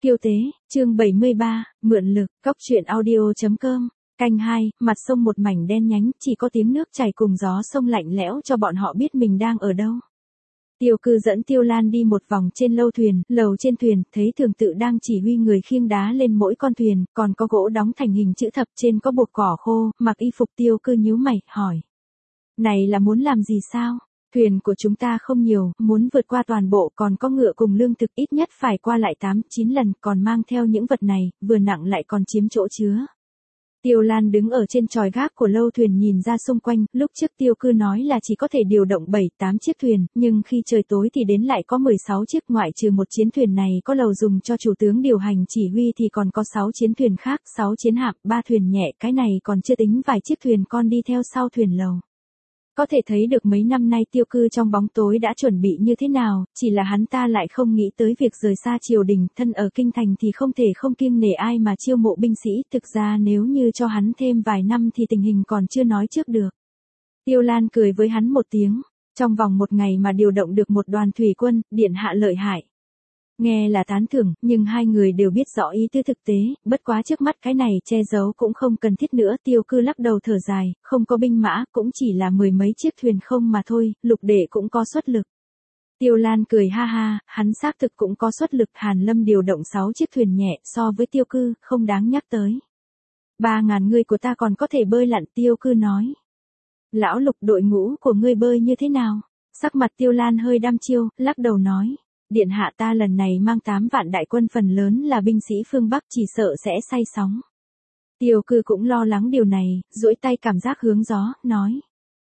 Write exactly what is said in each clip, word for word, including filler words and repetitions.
Kiêu tế, chương bảy mươi ba, mượn lực, cóc truyện audio.com, canh hai, mặt sông một mảnh đen nhánh, chỉ có tiếng nước chảy cùng gió sông lạnh lẽo cho bọn họ biết mình đang ở đâu. Tiêu Cư dẫn Tiêu Lan đi một vòng trên lâu thuyền, lầu trên thuyền, thấy thường tự đang chỉ huy người khiêng đá lên mỗi con thuyền, còn có gỗ đóng thành hình chữ thập, trên có bột cỏ khô, mặc y phục. Tiêu Cư nhíu mày, hỏi. Này là muốn làm gì sao? Thuyền của chúng ta không nhiều, muốn vượt qua toàn bộ, còn có ngựa cùng lương thực, ít nhất phải qua lại tám, chín lần, còn mang theo những vật này, vừa nặng lại còn chiếm chỗ chứa. Tiêu Lan đứng ở trên chòi gác của lâu thuyền nhìn ra xung quanh, lúc trước Tiêu Cư nói là chỉ có thể điều động bảy, tám chiếc thuyền, nhưng khi trời tối thì đến lại có mười sáu chiếc, ngoại trừ một chiến thuyền này có lầu dùng cho chủ tướng điều hành chỉ huy thì còn có sáu chiến thuyền khác, sáu chiến hạm, ba thuyền nhẹ, cái này còn chưa tính vài chiếc thuyền con đi theo sau thuyền lầu. Có thể thấy được mấy năm nay Tiêu Cư trong bóng tối đã chuẩn bị như thế nào, chỉ là hắn ta lại không nghĩ tới việc rời xa triều đình, thân ở kinh thành thì không thể không kiêng nể ai mà chiêu mộ binh sĩ, thực ra nếu như cho hắn thêm vài năm thì tình hình còn chưa nói trước được. Tiêu Lan cười với hắn một tiếng, trong vòng một ngày mà điều động được một đoàn thủy quân, điện hạ lợi hại. Nghe là tán thưởng, nhưng hai người đều biết rõ ý tứ thực tế, bất quá trước mắt cái này che giấu cũng không cần thiết nữa. Tiêu Cư lắc đầu thở dài, không có binh mã, cũng chỉ là mười mấy chiếc thuyền không mà thôi, Lục đệ cũng có xuất lực. Tiêu Lan cười ha ha, hắn xác thực cũng có xuất lực. Hàn Lâm điều động sáu chiếc thuyền nhẹ, so với Tiêu Cư, không đáng nhắc tới. Ba ngàn người của ta còn có thể bơi lặn, Tiêu Cư nói. Lão Lục, đội ngũ của ngươi bơi như thế nào? Sắc mặt Tiêu Lan hơi đăm chiêu, lắc đầu nói. Điện hạ, ta lần này mang tám vạn đại quân, phần lớn là binh sĩ phương Bắc, chỉ sợ sẽ say sóng. Tiêu Cư cũng lo lắng điều này, duỗi tay cảm giác hướng gió, nói.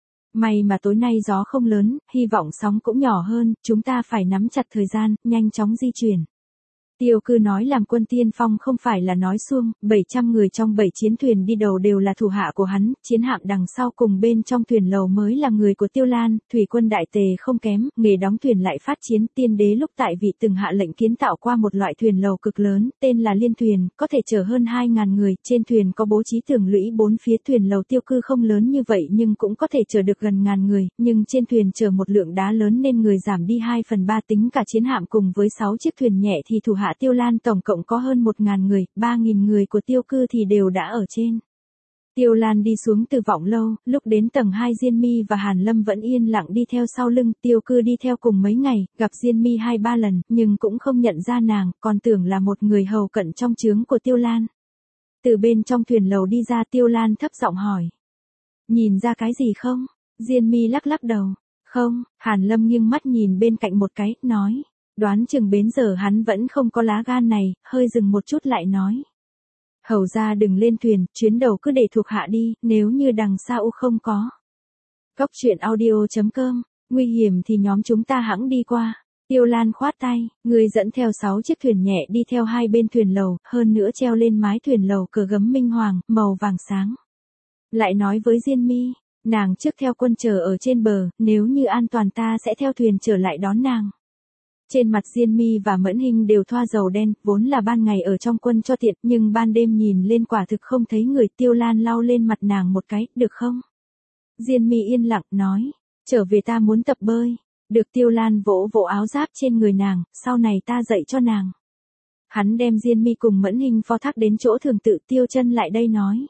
May mà tối nay gió không lớn, hy vọng sóng cũng nhỏ hơn, chúng ta phải nắm chặt thời gian, nhanh chóng di chuyển. Tiêu Cư nói làm quân tiên phong không phải là nói suông, bảy trăm người trong bảy chiến thuyền đi đầu đều là thủ hạ của hắn, chiến hạm đằng sau cùng bên trong thuyền lầu mới là người của Tiêu Lan, thủy quân đại tề không kém, nghề đóng thuyền lại phát chiến. Tiên đế lúc tại vị từng hạ lệnh kiến tạo qua một loại thuyền lầu cực lớn, tên là liên thuyền, có thể chở hơn hai ngàn người, trên thuyền có bố trí tường lũy bốn phía. Thuyền lầu Tiêu Cư không lớn như vậy nhưng cũng có thể chở được gần ngàn người, nhưng trên thuyền chở một lượng đá lớn nên người giảm đi hai phần ba, tính cả chiến hạm cùng với sáu chiếc thuyền nhẹ thì thủ hạ Tiêu Lan tổng cộng có hơn một ngàn người, ba nghìn người của Tiêu Cư thì đều đã ở trên. Tiêu Lan đi xuống từ vọng lâu, lúc đến tầng hai Diên Mi và Hàn Lâm vẫn yên lặng đi theo sau lưng. Tiêu Cư đi theo cùng mấy ngày, gặp Diên Mi hai ba lần, nhưng cũng không nhận ra nàng, còn tưởng là một người hầu cận trong trướng của Tiêu Lan. Từ bên trong thuyền lầu đi ra, Tiêu Lan thấp giọng hỏi. Nhìn ra cái gì không? Diên Mi lắc lắc đầu. Không. Hàn Lâm nghiêng mắt nhìn bên cạnh một cái, nói. Đoán chừng bến giờ hắn vẫn không có lá gan này, hơi dừng một chút lại nói. Hầu ra đừng lên thuyền, chuyến đầu cứ để thuộc hạ đi, nếu như đằng sau không có. Cóc truyện audio.com, nguy hiểm thì nhóm chúng ta hẵng đi qua. Tiêu Lan khoát tay, người dẫn theo sáu chiếc thuyền nhẹ đi theo hai bên thuyền lầu, hơn nữa treo lên mái thuyền lầu cờ gấm minh hoàng, màu vàng sáng. Lại nói với Diên Mi, nàng trước theo quân chờ ở trên bờ, nếu như an toàn ta sẽ theo thuyền trở lại đón nàng. Trên mặt Diên Mi và Mẫn Hinh đều thoa dầu đen, vốn là ban ngày ở trong quân cho tiện, nhưng ban đêm nhìn lên quả thực không thấy người. Tiêu Lan lau lên mặt nàng một cái, được không? Diên Mi yên lặng, nói, trở về ta muốn tập bơi. Được. Tiêu Lan vỗ vỗ áo giáp trên người nàng, sau này ta dạy cho nàng. Hắn đem Diên Mi cùng Mẫn Hinh phó thác đến chỗ thường tự. Tiêu Chân lại đây nói.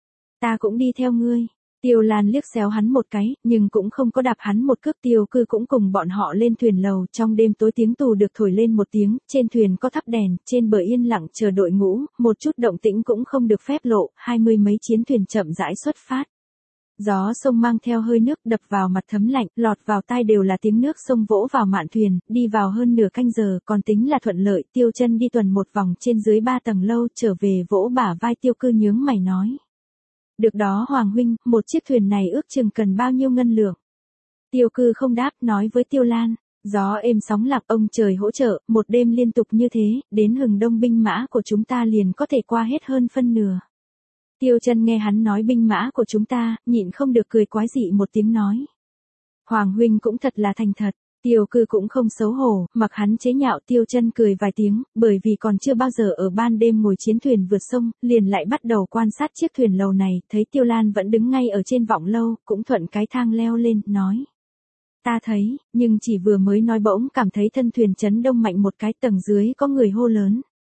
Ta cũng đi theo ngươi. Tiêu Lan liếc xéo hắn một cái, nhưng cũng không có đạp hắn một cước. Tiêu Cư cũng cùng bọn họ lên thuyền lầu, trong đêm tối tiếng tù được thổi lên một tiếng, trên thuyền có thắp đèn, trên bờ yên lặng chờ đội ngũ, một chút động tĩnh cũng không được phép lộ, hai mươi mấy chiến thuyền chậm rãi xuất phát. Gió sông mang theo hơi nước đập vào mặt thấm lạnh, lọt vào tai đều là tiếng nước sông vỗ vào mạn thuyền, đi vào hơn nửa canh giờ, còn tính là thuận lợi. Tiêu Chân đi tuần một vòng trên dưới ba tầng lâu, trở về vỗ bả vai Tiêu Cư nhướng mày nói. Được đó Hoàng huynh, một chiếc thuyền này ước chừng cần bao nhiêu ngân lượng? Tiêu Cư không đáp, nói với Tiêu Lan, gió êm sóng lạc, ông trời hỗ trợ, một đêm liên tục như thế, đến hừng đông binh mã của chúng ta liền có thể qua hết hơn phân nửa. Tiêu Chân nghe hắn nói binh mã của chúng ta, nhịn không được cười quái dị một tiếng nói. Hoàng huynh cũng thật là thành thật. Tiêu Cư cũng không xấu hổ, mặc hắn chế nhạo. Tiêu Chân cười vài tiếng, bởi vì còn chưa bao giờ ở ban đêm ngồi chiến thuyền vượt sông, liền lại bắt đầu quan sát chiếc thuyền lầu này, thấy Tiêu Lan vẫn đứng ngay ở trên vọng lâu, cũng thuận cái thang leo lên, nói. Ta thấy, nhưng chỉ vừa mới nói bỗng cảm thấy thân thuyền chấn động mạnh một cái, tầng dưới có người hô lớn.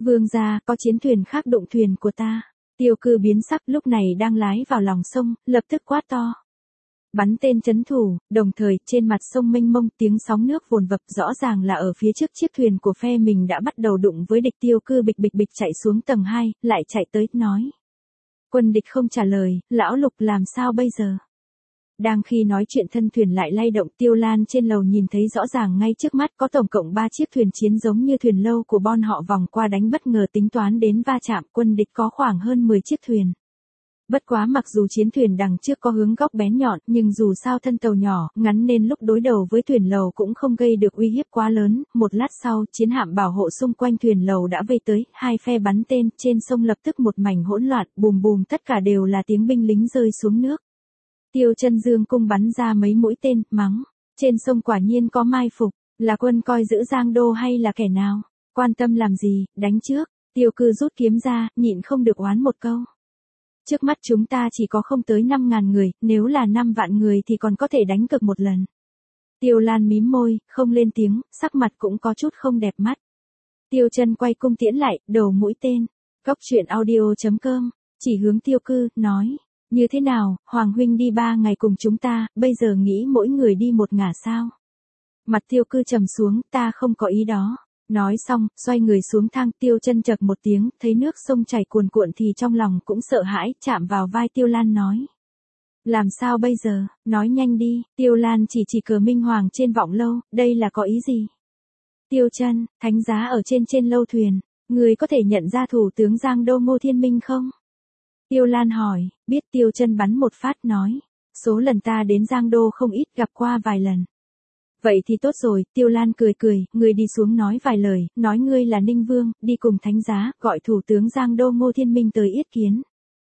Vương gia, có chiến thuyền khác đụng thuyền của ta. Tiêu Cư biến sắc, lúc này đang lái vào lòng sông, lập tức quát to. Bắn tên trấn thủ, đồng thời, trên mặt sông mênh mông tiếng sóng nước vồn vập, rõ ràng là ở phía trước chiếc thuyền của phe mình đã bắt đầu đụng với địch. Tiêu Cư bịch bịch bịch chạy xuống tầng hai, lại chạy tới, nói. Quân địch không trả lời, lão Lục làm sao bây giờ? Đang khi nói chuyện thân thuyền lại lay động. Tiêu Lan trên lầu nhìn thấy rõ ràng ngay trước mắt có tổng cộng ba chiếc thuyền chiến giống như thuyền lâu của bọn họ vòng qua đánh bất ngờ tính toán đến va chạm. Quân địch có khoảng hơn mười chiếc thuyền. Bất quá mặc dù chiến thuyền đằng trước có hướng góc bén nhọn, nhưng dù sao thân tàu nhỏ, ngắn nên lúc đối đầu với thuyền lầu cũng không gây được uy hiếp quá lớn. Một lát sau, chiến hạm bảo hộ xung quanh thuyền lầu đã vây tới, hai phe bắn tên, trên sông lập tức một mảnh hỗn loạn, bùm bùm, tất cả đều là tiếng binh lính rơi xuống nước. Tiêu Chân dương cung bắn ra mấy mũi tên, mắng, trên sông quả nhiên có mai phục, là quân coi giữ Giang Đô hay là kẻ nào? Quan tâm làm gì, đánh trước. Tiêu Cư rút kiếm ra, nhịn không được oán một câu. Trước mắt chúng ta chỉ có không tới năm ngàn người, nếu là năm vạn người thì còn có thể đánh cược một lần. Tiêu Lan mím môi, không lên tiếng, sắc mặt cũng có chút không đẹp mắt. Tiêu Chân quay cung tiễn lại, đầu mũi tên. Cốc truyện audio chấm com, chỉ hướng Tiêu Cư, nói. Như thế nào, Hoàng huynh đi ba ngày cùng chúng ta, bây giờ nghĩ mỗi người đi một ngả sao? Mặt Tiêu Cư trầm xuống, ta không có ý đó. Nói xong, xoay người xuống thang. Tiêu Chân chậc một tiếng, thấy nước sông chảy cuồn cuộn thì trong lòng cũng sợ hãi, chạm vào vai Tiêu Lan nói. Làm sao bây giờ, nói nhanh đi. Tiêu Lan chỉ chỉ cờ Minh Hoàng trên vọng lâu, đây là có ý gì? Tiêu Chân, thánh giá ở trên trên lâu thuyền, người có thể nhận ra thủ tướng Giang Đô Ngô Thiên Minh không? Tiêu Lan hỏi, biết. Tiêu Chân bắn một phát nói, số lần ta đến Giang Đô không ít, gặp qua vài lần. Vậy thì tốt rồi. Tiêu Lan cười cười, người đi xuống nói vài lời, nói ngươi là Ninh Vương, đi cùng thánh giá, gọi thủ tướng Giang Đô Ngô Thiên Minh tới yết kiến.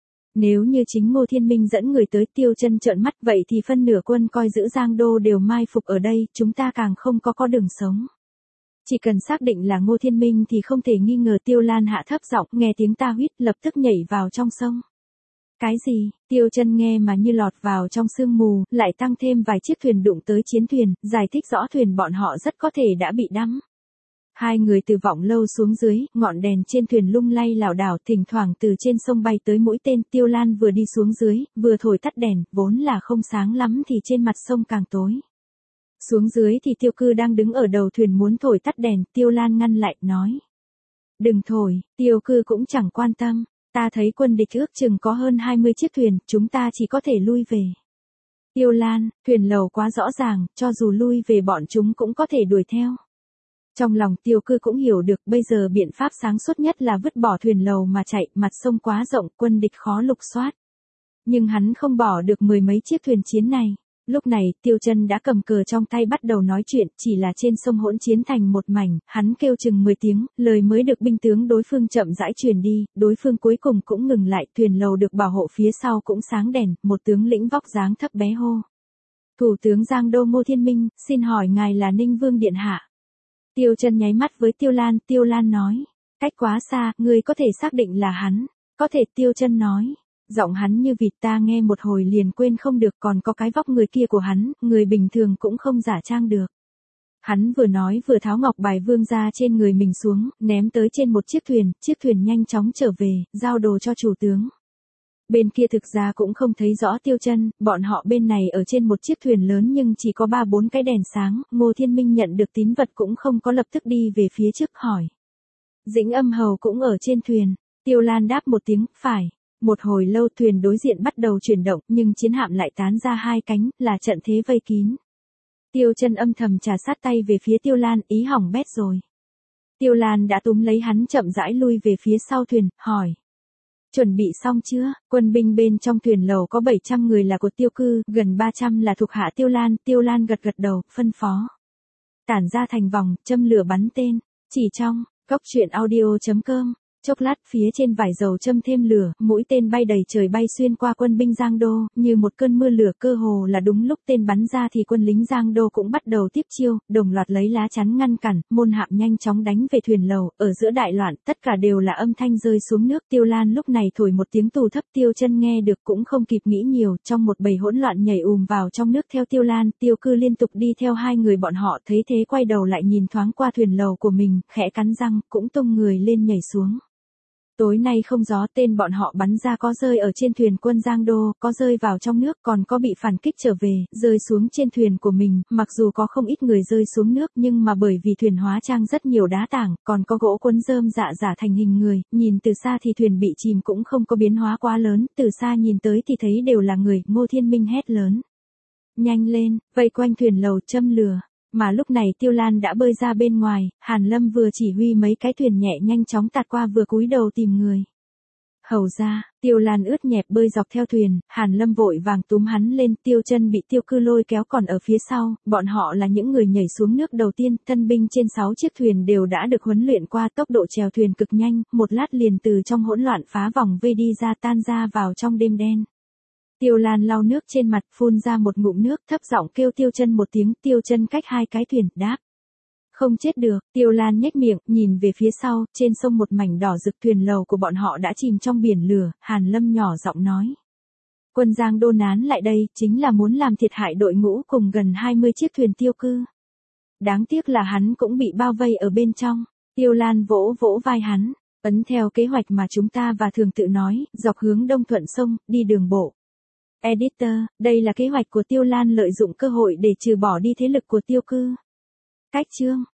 Nếu như chính Ngô Thiên Minh dẫn người tới. Tiêu Chân trợn mắt, vậy thì phân nửa quân coi giữ Giang Đô đều mai phục ở đây, chúng ta càng không có có đường sống. Chỉ cần xác định là Ngô Thiên Minh thì không thể nghi ngờ. Tiêu Lan hạ thấp giọng, nghe tiếng ta huýt, lập tức nhảy vào trong sông. Cái gì? Tiêu Chân nghe mà như lọt vào trong sương mù, lại tăng thêm vài chiếc thuyền đụng tới chiến thuyền, giải thích rõ thuyền bọn họ rất có thể đã bị đắm. Hai người từ vọng lâu xuống dưới, ngọn đèn trên thuyền lung lay lảo đảo, thỉnh thoảng từ trên sông bay tới mũi tên. Tiêu Lan vừa đi xuống dưới, vừa thổi tắt đèn, vốn là không sáng lắm thì trên mặt sông càng tối. Xuống dưới thì Tiêu Cư đang đứng ở đầu thuyền muốn thổi tắt đèn. Tiêu Lan ngăn lại, nói. Đừng thổi. Tiêu Cư cũng chẳng quan tâm. Ta thấy quân địch ước chừng có hơn hai mươi chiếc thuyền, chúng ta chỉ có thể lui về. Tiêu Lan, thuyền lầu quá rõ ràng, cho dù lui về bọn chúng cũng có thể đuổi theo. Trong lòng Tiêu Cư cũng hiểu được, bây giờ biện pháp sáng suốt nhất là vứt bỏ thuyền lầu mà chạy, mặt sông quá rộng, quân địch khó lục soát. Nhưng hắn không bỏ được mười mấy chiếc thuyền chiến này. Lúc này, Tiêu Chân đã cầm cờ trong tay bắt đầu nói chuyện, chỉ là trên sông hỗn chiến thành một mảnh, hắn kêu chừng mười tiếng, lời mới được binh tướng đối phương chậm rãi truyền đi, đối phương cuối cùng cũng ngừng lại, thuyền lầu được bảo hộ phía sau cũng sáng đèn, một tướng lĩnh vóc dáng thấp bé hô. Thủ tướng Giang Đô Ngô Thiên Minh, xin hỏi ngài là Ninh Vương điện hạ? Tiêu Chân nháy mắt với Tiêu Lan. Tiêu Lan nói, cách quá xa, ngươi có thể xác định là hắn? Có thể. Tiêu Chân nói. Giọng hắn như vịt, ta nghe một hồi liền quên không được, còn có cái vóc người kia của hắn, người bình thường cũng không giả trang được. Hắn vừa nói vừa tháo ngọc bài vương ra trên người mình xuống, ném tới trên một chiếc thuyền, chiếc thuyền nhanh chóng trở về, giao đồ cho chủ tướng. Bên kia thực ra cũng không thấy rõ Tiêu Chân, bọn họ bên này ở trên một chiếc thuyền lớn nhưng chỉ có ba bốn cái đèn sáng. Ngô Thiên Minh nhận được tín vật cũng không có lập tức đi về phía trước, hỏi. Dĩnh Âm Hầu cũng ở trên thuyền. Tiêu Lan đáp một tiếng, phải. Một hồi lâu thuyền đối diện bắt đầu chuyển động, nhưng chiến hạm lại tán ra hai cánh, là trận thế vây kín. Tiêu Chân âm thầm trà sát tay về phía Tiêu Lan, ý hỏng bét rồi. Tiêu Lan đã túm lấy hắn chậm rãi lui về phía sau thuyền, hỏi. Chuẩn bị xong chưa? Quân binh bên trong thuyền lầu có bảy trăm người là của Tiêu Cư, gần ba trăm là thuộc hạ Tiêu Lan. Tiêu Lan gật gật đầu, phân phó. Tản ra thành vòng, châm lửa bắn tên. Chỉ trong, cốc truyện audio chấm com Chốc lát phía trên vải dầu châm thêm lửa, mũi tên bay đầy trời bay xuyên qua quân binh Giang Đô, như một cơn mưa lửa cơ hồ là đúng lúc tên bắn ra thì quân lính Giang Đô cũng bắt đầu tiếp chiêu, đồng loạt lấy lá chắn ngăn cản, môn hạm nhanh chóng đánh về thuyền lầu, ở giữa đại loạn, tất cả đều là âm thanh rơi xuống nước. Tiêu Lan lúc này thổi một tiếng tù thấp, Tiêu Chân nghe được cũng không kịp nghĩ nhiều, trong một bầy hỗn loạn nhảy ùm vào trong nước theo Tiêu Lan. Tiêu Cư liên tục đi theo hai người bọn họ, thấy thế quay đầu lại nhìn thoáng qua thuyền lầu của mình, khẽ cắn răng, cũng tung người lên nhảy xuống. Tối nay không gió, tên bọn họ bắn ra có rơi ở trên thuyền quân Giang Đô, có rơi vào trong nước, còn có bị phản kích trở về, rơi xuống trên thuyền của mình, mặc dù có không ít người rơi xuống nước nhưng mà bởi vì thuyền hóa trang rất nhiều đá tảng, còn có gỗ cuốn rơm dạ giả thành hình người, nhìn từ xa thì thuyền bị chìm cũng không có biến hóa quá lớn, từ xa nhìn tới thì thấy đều là người. Ngô Thiên Minh hét lớn. Nhanh lên, vây quanh thuyền lầu châm lửa. Mà lúc này Tiêu Lan đã bơi ra bên ngoài, Hàn Lâm vừa chỉ huy mấy cái thuyền nhẹ nhanh chóng tạt qua vừa cúi đầu tìm người. Hầu ra, Tiêu Lan ướt nhẹp bơi dọc theo thuyền, Hàn Lâm vội vàng túm hắn lên, Tiêu Chân bị Tiêu Cư lôi kéo còn ở phía sau, bọn họ là những người nhảy xuống nước đầu tiên, thân binh trên sáu chiếc thuyền đều đã được huấn luyện qua, tốc độ chèo thuyền cực nhanh, một lát liền từ trong hỗn loạn phá vòng vây đi ra, tan ra vào trong đêm đen. Tiêu Lan lau nước trên mặt, phun ra một ngụm nước, thấp giọng kêu Tiêu Chân một tiếng. Tiêu Chân cách hai cái thuyền, đáp. Không chết được. Tiêu Lan nhếch miệng, nhìn về phía sau, trên sông một mảnh đỏ rực, thuyền lầu của bọn họ đã chìm trong biển lửa. Hàn Lâm nhỏ giọng nói. Quân Giang Đô nán lại đây, chính là muốn làm thiệt hại đội ngũ cùng gần hai mươi chiếc thuyền Tiêu Cư. Đáng tiếc là hắn cũng bị bao vây ở bên trong. Tiêu Lan vỗ vỗ vai hắn. Ấn theo kế hoạch mà chúng ta và Thường Tự nói, dọc hướng đông thuận sông, đi đường bộ. Editor, đây là kế hoạch của Tiêu Lan lợi dụng cơ hội để trừ bỏ đi thế lực của Tiêu Cư. Cách chương